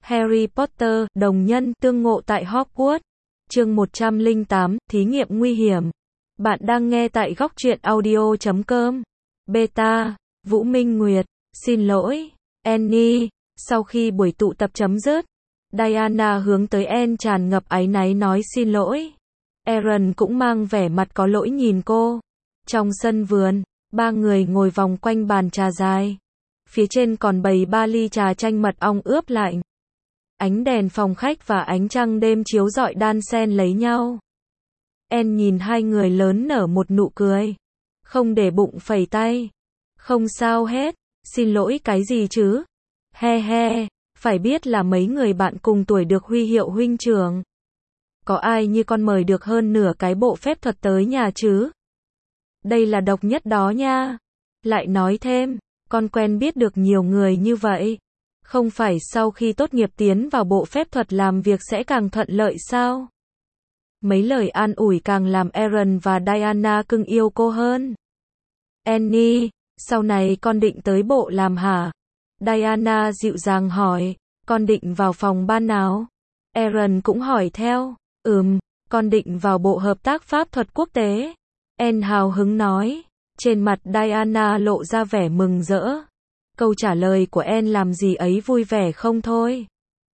Harry Potter, đồng nhân, tương ngộ tại Hogwarts. Chương 108, thí nghiệm nguy hiểm. Bạn đang nghe tại góc truyện audio.com. Beta, Vũ Minh Nguyệt, xin lỗi, Annie. Sau khi buổi tụ tập chấm dứt, Diana hướng tới Anne tràn ngập áy náy nói xin lỗi. Aaron cũng mang vẻ mặt có lỗi nhìn cô. Trong sân vườn, ba người ngồi vòng quanh bàn trà dài. Phía trên còn bày 3 ly trà chanh mật ong ướp lạnh. Ánh đèn phòng khách và ánh trăng đêm chiếu rọi đan xen lấy nhau. Anne nhìn hai người lớn nở một nụ cười. Không để bụng phẩy tay. Không sao hết, xin lỗi cái gì chứ? He he, phải biết là mấy người bạn cùng tuổi được huy hiệu huynh trưởng. Có ai như con mời được hơn nửa cái bộ phép thuật tới nhà chứ? Đây là độc nhất đó nha. Lại nói thêm, con quen biết được nhiều người như vậy. Không phải sau khi tốt nghiệp tiến vào bộ phép thuật làm việc sẽ càng thuận lợi sao? Mấy lời an ủi càng làm Aaron và Diana cưng yêu cô hơn. Annie, sau này con định tới bộ làm hả? Diana dịu dàng hỏi, con định vào phòng ban nào? Aaron cũng hỏi theo, con định vào bộ hợp tác pháp thuật quốc tế. Anne hào hứng nói, trên mặt Diana lộ ra vẻ mừng rỡ. Câu trả lời của Anne làm gì ấy vui vẻ không thôi.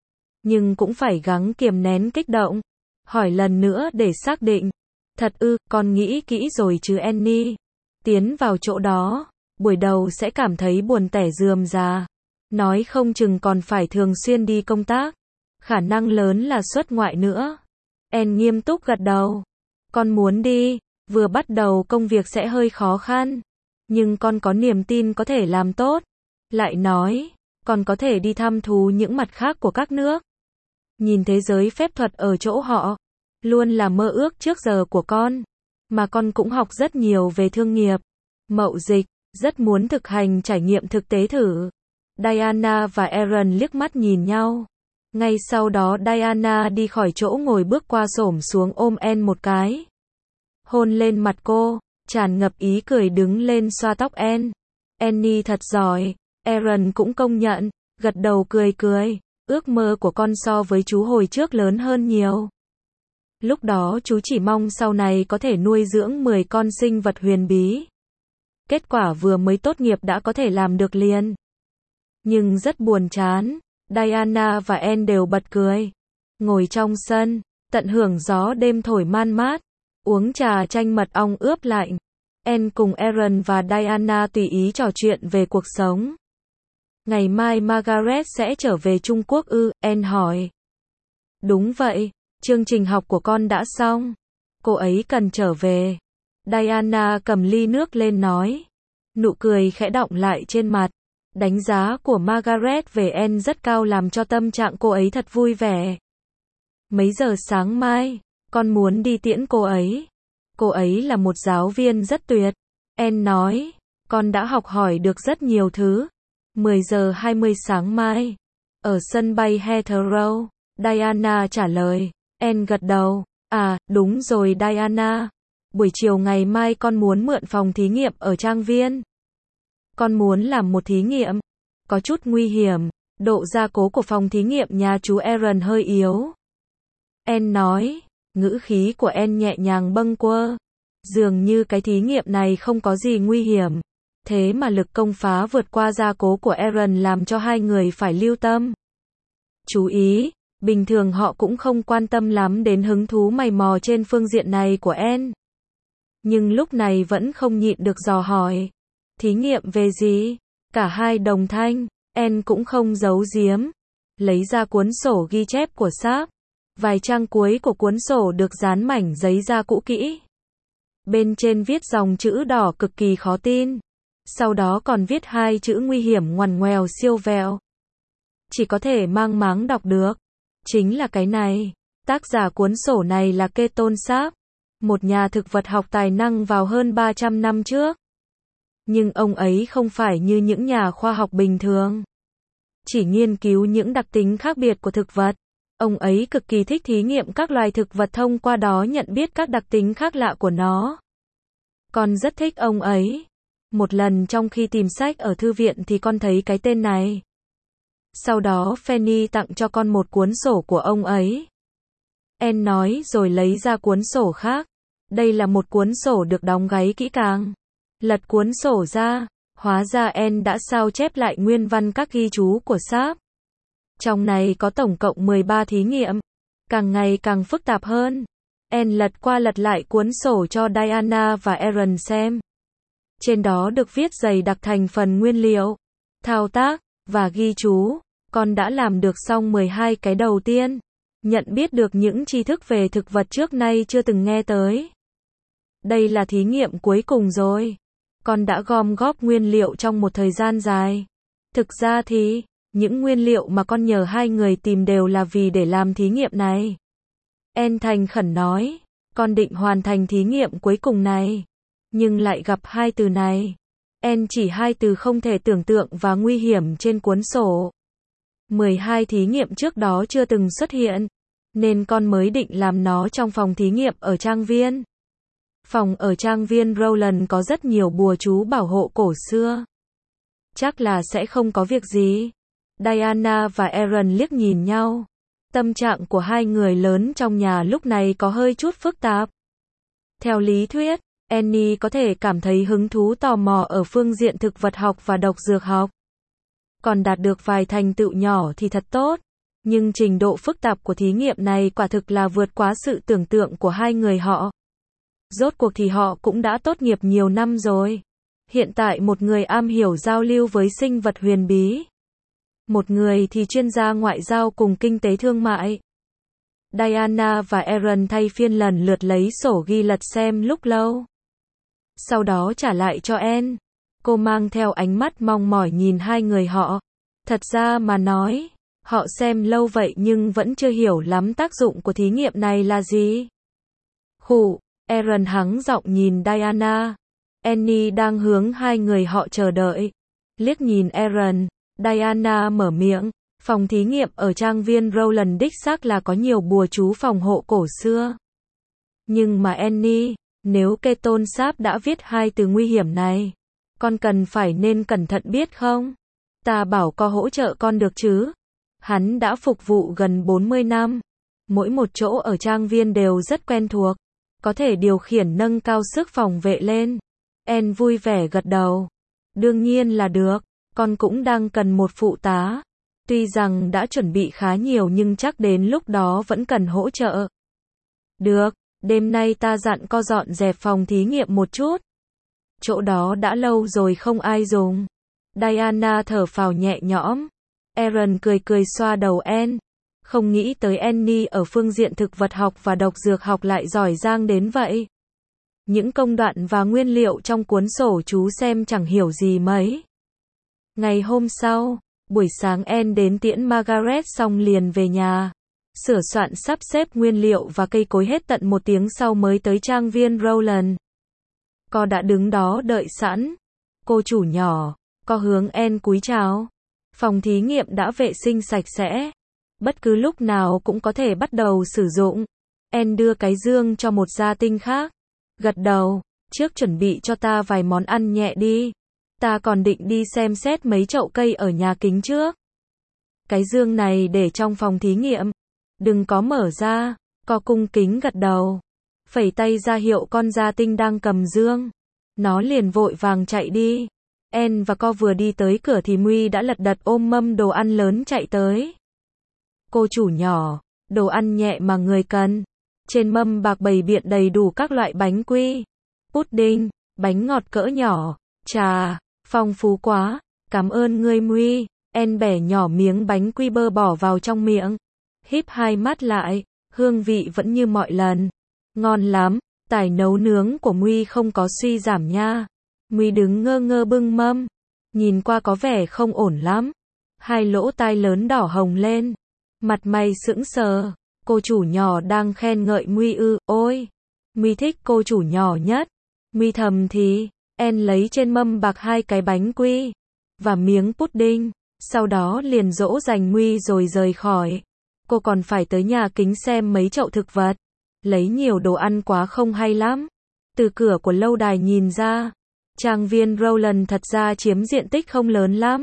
Nhưng cũng phải gắng kiềm nén kích động. Hỏi lần nữa để xác định. Thật ư, con nghĩ kỹ rồi chứ Annie. Tiến vào chỗ đó, buổi đầu sẽ cảm thấy buồn tẻ rườm rà. Nói không chừng còn phải thường xuyên đi công tác. Khả năng lớn là xuất ngoại nữa. Anne nghiêm túc gật đầu. Con muốn đi, vừa bắt đầu công việc sẽ hơi khó khăn. Nhưng con có niềm tin có thể làm tốt. Lại nói, còn có thể đi thăm thú những mặt khác của các nước. Nhìn thế giới phép thuật ở chỗ họ, luôn là mơ ước trước giờ của con. Mà con cũng học rất nhiều về thương nghiệp, mậu dịch, rất muốn thực hành trải nghiệm thực tế thử. Diana và Aaron liếc mắt nhìn nhau. Ngay sau đó Diana đi khỏi chỗ ngồi bước qua xổm xuống ôm Anne một cái. Hôn lên mặt cô, tràn ngập ý cười đứng lên xoa tóc Anne. Annie thật giỏi. Aaron cũng công nhận, gật đầu cười cười, ước mơ của con so với chú hồi trước lớn hơn nhiều. Lúc đó chú chỉ mong sau này có thể nuôi dưỡng 10 con sinh vật huyền bí. Kết quả vừa mới tốt nghiệp đã có thể làm được liền. Nhưng rất buồn chán, Diana và Anne đều bật cười. Ngồi trong sân, tận hưởng gió đêm thổi man mát, uống trà chanh mật ong ướp lạnh. Anne cùng Aaron và Diana tùy ý trò chuyện về cuộc sống. Ngày mai Margaret sẽ trở về Trung Quốc ư? Anne hỏi. Đúng vậy, chương trình học của con đã xong. Cô ấy cần trở về. Diana cầm ly nước lên nói. Nụ cười khẽ đọng lại trên mặt. Đánh giá của Margaret về Anne rất cao làm cho tâm trạng cô ấy thật vui vẻ. Mấy giờ sáng mai, con muốn đi tiễn cô ấy. Cô ấy là một giáo viên rất tuyệt. Anne nói, con đã học hỏi được rất nhiều thứ. 10 giờ 20 sáng mai. Ở sân bay Heathrow. Diana trả lời. Anne gật đầu. À, đúng rồi Diana. Buổi chiều ngày mai con muốn mượn phòng thí nghiệm ở trang viên. Con muốn làm một thí nghiệm. Có chút nguy hiểm. Độ gia cố của phòng thí nghiệm nhà chú Aaron hơi yếu. Anne nói. Ngữ khí của Anne nhẹ nhàng bâng quơ. Dường như cái thí nghiệm này không có gì nguy hiểm. Thế mà lực công phá vượt qua gia cố của Aaron làm cho hai người phải lưu tâm. Chú ý, bình thường họ cũng không quan tâm lắm đến hứng thú mày mò trên phương diện này của Anne. Nhưng lúc này vẫn không nhịn được dò hỏi. Thí nghiệm về gì? Cả hai đồng thanh, Anne cũng không giấu giếm. Lấy ra cuốn sổ ghi chép của Sáp. Vài trang cuối của cuốn sổ được dán mảnh giấy da cũ kỹ. Bên trên viết dòng chữ đỏ cực kỳ khó tin. Sau đó còn viết 2 chữ nguy hiểm ngoằn ngoèo siêu vẹo. Chỉ có thể mang máng đọc được. Chính là cái này. Tác giả cuốn sổ này là Keton Sáp. Một nhà thực vật học tài năng vào hơn 300 năm trước. Nhưng ông ấy không phải như những nhà khoa học bình thường. Chỉ nghiên cứu những đặc tính khác biệt của thực vật. Ông ấy cực kỳ thích thí nghiệm các loài thực vật thông qua đó nhận biết các đặc tính khác lạ của nó. Con rất thích ông ấy. Một lần trong khi tìm sách ở thư viện thì con thấy cái tên này. Sau đó Fanny tặng cho con một cuốn sổ của ông ấy. Anne nói rồi lấy ra cuốn sổ khác. Đây là một cuốn sổ được đóng gáy kỹ càng. Lật cuốn sổ ra, hóa ra Anne đã sao chép lại nguyên văn các ghi chú của Sharp. Trong này có tổng cộng 13 thí nghiệm, càng ngày càng phức tạp hơn. Anne lật qua lật lại cuốn sổ cho Diana và Aaron xem. Trên đó được viết dày đặc thành phần nguyên liệu, thao tác, và ghi chú. Con đã làm được xong 12 cái đầu tiên. Nhận biết được những tri thức về thực vật trước nay chưa từng nghe tới. Đây là thí nghiệm cuối cùng rồi. Con đã gom góp nguyên liệu trong một thời gian dài. Thực ra thì, những nguyên liệu mà con nhờ hai người tìm đều là vì để làm thí nghiệm này. Anne thành khẩn nói, con định hoàn thành thí nghiệm cuối cùng này. Nhưng lại gặp hai từ này. Anne chỉ hai từ không thể tưởng tượng và nguy hiểm trên cuốn sổ. 12 thí nghiệm trước đó chưa từng xuất hiện, nên con mới định làm nó trong phòng thí nghiệm ở trang viên. Phòng ở trang viên Rowland có rất nhiều bùa chú bảo hộ cổ xưa. Chắc là sẽ không có việc gì. Diana và Aaron liếc nhìn nhau. Tâm trạng của hai người lớn trong nhà lúc này có hơi chút phức tạp. Theo lý thuyết, Annie có thể cảm thấy hứng thú tò mò ở phương diện thực vật học và độc dược học. Còn đạt được vài thành tựu nhỏ thì thật tốt. Nhưng trình độ phức tạp của thí nghiệm này quả thực là vượt quá sự tưởng tượng của hai người họ. Rốt cuộc thì họ cũng đã tốt nghiệp nhiều năm rồi. Hiện tại một người am hiểu giao lưu với sinh vật huyền bí. Một người thì chuyên gia ngoại giao cùng kinh tế thương mại. Diana và Aaron thay phiên lần lượt lấy sổ ghi lật xem lúc lâu. Sau đó trả lại cho Anne. Cô mang theo ánh mắt mong mỏi nhìn hai người họ. Thật ra mà nói, họ xem lâu vậy nhưng vẫn chưa hiểu lắm tác dụng của thí nghiệm này là gì. Khụ, Aaron hắng giọng nhìn Diana. Annie đang hướng hai người họ chờ đợi. Liếc nhìn Aaron, Diana mở miệng. Phòng thí nghiệm ở trang viên Rowland đích xác là có nhiều bùa chú phòng hộ cổ xưa. Nhưng mà Annie, nếu Keton Sharp đã viết hai từ nguy hiểm này, con cần phải nên cẩn thận biết không? Ta bảo có hỗ trợ con được chứ? Hắn đã phục vụ gần 40 năm. Mỗi một chỗ ở trang viên đều rất quen thuộc. Có thể điều khiển nâng cao sức phòng vệ lên. Anne vui vẻ gật đầu. Đương nhiên là được. Con cũng đang cần một phụ tá. Tuy rằng đã chuẩn bị khá nhiều nhưng chắc đến lúc đó vẫn cần hỗ trợ. Được, đêm nay ta dặn co dọn dẹp phòng thí nghiệm một chút. Chỗ đó đã lâu rồi không ai dùng. Diana thở phào nhẹ nhõm. Aaron cười cười xoa đầu Anne. Không nghĩ tới Annie ở phương diện thực vật học và độc dược học lại giỏi giang đến vậy. Những công đoạn và nguyên liệu trong cuốn sổ chú xem chẳng hiểu gì mấy. Ngày hôm sau, buổi sáng Anne đến tiễn Margaret xong liền về nhà. Sửa soạn sắp xếp nguyên liệu và cây cối hết tận 1 tiếng sau mới tới trang viên Rowland. Cô đã đứng đó đợi sẵn. Cô chủ nhỏ, cô hướng Anne cúi chào. Phòng thí nghiệm đã vệ sinh sạch sẽ. Bất cứ lúc nào cũng có thể bắt đầu sử dụng. Anne đưa cái dương cho một gia tinh khác. Gật đầu, trước chuẩn bị cho ta vài món ăn nhẹ đi. Ta còn định đi xem xét mấy chậu cây ở nhà kính trước. Cái dương này để trong phòng thí nghiệm. Đừng có mở ra. Cô cung kính gật đầu. Phẩy tay ra hiệu con gia tinh đang cầm dương. Nó liền vội vàng chạy đi. Anne và cô vừa đi tới cửa thì Mui đã lật đật ôm mâm đồ ăn lớn chạy tới. Cô chủ nhỏ, đồ ăn nhẹ mà người cần. Trên mâm bạc bày biện đầy đủ các loại bánh quy, pudding, bánh ngọt cỡ nhỏ, trà, phong phú quá. Cảm ơn ngươi Mui. Anne bẻ nhỏ miếng bánh quy bơ bỏ vào trong miệng. Híp hai mắt lại, hương vị vẫn như mọi lần. Ngon lắm, tài nấu nướng của Mui không có suy giảm nha. Mui đứng ngơ ngơ bưng mâm, nhìn qua có vẻ không ổn lắm. Hai lỗ tai lớn đỏ hồng lên, mặt mày sững sờ. Cô chủ nhỏ đang khen ngợi Mui ư? Ôi, Mui thích cô chủ nhỏ nhất. Mui thầm thì, Anne lấy trên mâm bạc 2 cái bánh quy và miếng pudding, sau đó liền dỗ dành Mui rồi rời khỏi. Cô còn phải tới nhà kính xem mấy chậu thực vật. Lấy nhiều đồ ăn quá không hay lắm. Từ cửa của lâu đài nhìn ra, trang viên Rowland thật ra chiếm diện tích không lớn lắm.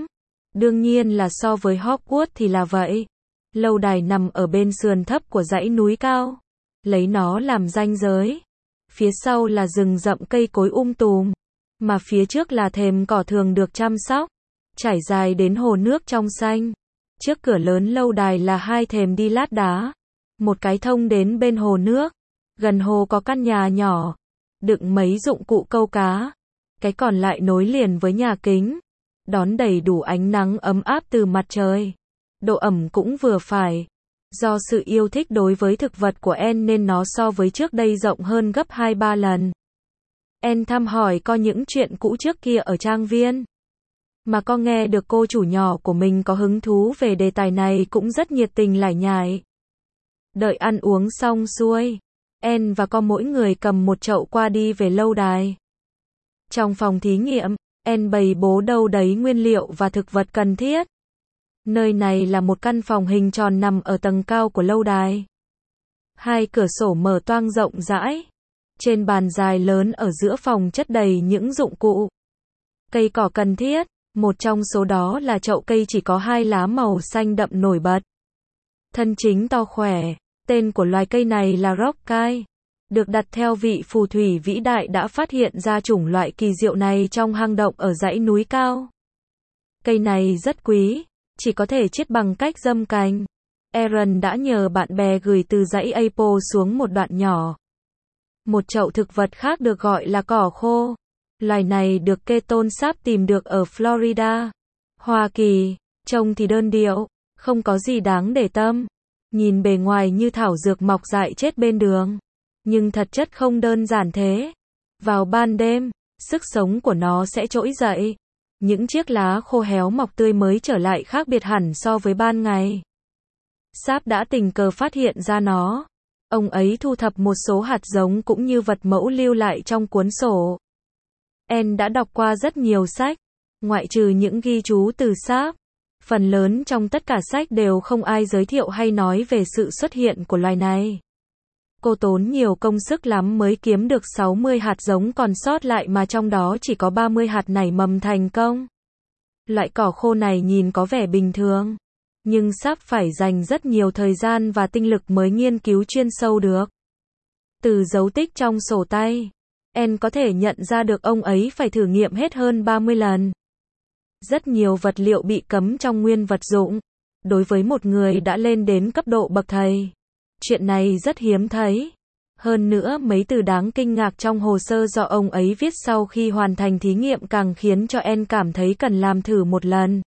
Đương nhiên là so với Hogwarts thì là vậy. Lâu đài nằm ở bên sườn thấp của dãy núi cao, lấy nó làm ranh giới. Phía sau là rừng rậm cây cối tùm, mà phía trước là thềm cỏ thường được chăm sóc, trải dài đến hồ nước trong xanh. Trước cửa lớn lâu đài là 2 thềm đi lát đá, một cái thông đến bên hồ nước. Gần hồ có căn nhà nhỏ, đựng mấy dụng cụ câu cá. Cái còn lại nối liền với nhà kính, đón đầy đủ ánh nắng ấm áp từ mặt trời. Độ ẩm cũng vừa phải. Do sự yêu thích đối với thực vật của Anne nên nó so với trước đây rộng hơn gấp 2-3 lần. Anne thăm hỏi co những chuyện cũ trước kia ở trang viên. Mà co nghe được cô chủ nhỏ của mình có hứng thú về đề tài này cũng rất nhiệt tình lải nhải. Đợi ăn uống xong xuôi, Anne và co mỗi người cầm một chậu qua đi về lâu đài. Trong phòng thí nghiệm, Anne bày bố đâu đấy nguyên liệu và thực vật cần thiết. Nơi này là một căn phòng hình tròn nằm ở tầng cao của lâu đài. 2 cửa sổ mở toang rộng rãi. Trên bàn dài lớn ở giữa phòng chất đầy những dụng cụ, cây cỏ cần thiết. Một trong số đó là chậu cây chỉ có 2 lá màu xanh đậm nổi bật. Thân chính to khỏe. Tên của loài cây này là Rockkai, được đặt theo vị phù thủy vĩ đại đã phát hiện ra chủng loại kỳ diệu này trong hang động ở dãy núi cao. Cây này rất quý, chỉ có thể chiết bằng cách giâm cành. Aaron đã nhờ bạn bè gửi từ dãy Apple xuống một đoạn nhỏ. Một chậu thực vật khác được gọi là cỏ khô. Loài này được Keaton Sharp tìm được ở Florida, Hoa Kỳ. Trông thì đơn điệu, không có gì đáng để tâm. Nhìn bề ngoài như thảo dược mọc dại chết bên đường, nhưng thật chất không đơn giản thế. Vào ban đêm, sức sống của nó sẽ trỗi dậy. Những chiếc lá khô héo mọc tươi mới trở lại khác biệt hẳn so với ban ngày. Sharp đã tình cờ phát hiện ra nó. Ông ấy thu thập một số hạt giống cũng như vật mẫu lưu lại trong cuốn sổ. Anne đã đọc qua rất nhiều sách, ngoại trừ những ghi chú từ Sharp. Phần lớn trong tất cả sách đều không ai giới thiệu hay nói về sự xuất hiện của loài này. Cô tốn nhiều công sức lắm mới kiếm được 60 hạt giống còn sót lại mà trong đó chỉ có 30 hạt nảy mầm thành công. Loại cỏ khô này nhìn có vẻ bình thường, nhưng Sharp phải dành rất nhiều thời gian và tinh lực mới nghiên cứu chuyên sâu được. Từ dấu tích trong sổ tay, Anne có thể nhận ra được ông ấy phải thử nghiệm hết hơn 30 lần. Rất nhiều vật liệu bị cấm trong nguyên vật dụng. Đối với một người đã lên đến cấp độ bậc thầy, chuyện này rất hiếm thấy. Hơn nữa mấy từ đáng kinh ngạc trong hồ sơ do ông ấy viết sau khi hoàn thành thí nghiệm càng khiến cho Anne cảm thấy cần làm thử một lần.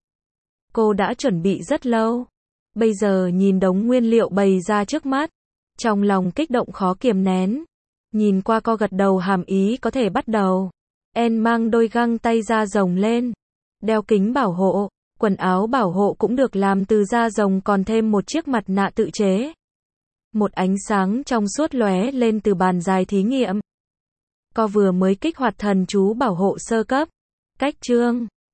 Cô đã chuẩn bị rất lâu. Bây giờ nhìn đống nguyên liệu bày ra trước mắt, trong lòng kích động khó kiềm nén. Nhìn qua co gật đầu hàm ý có thể bắt đầu. Anne mang đôi găng tay da rồng lên, đeo kính bảo hộ, quần áo bảo hộ cũng được làm từ da rồng còn thêm một chiếc mặt nạ tự chế. Một ánh sáng trong suốt lóe lên từ bàn dài thí nghiệm. Co vừa mới kích hoạt thần chú bảo hộ sơ cấp. Cách chương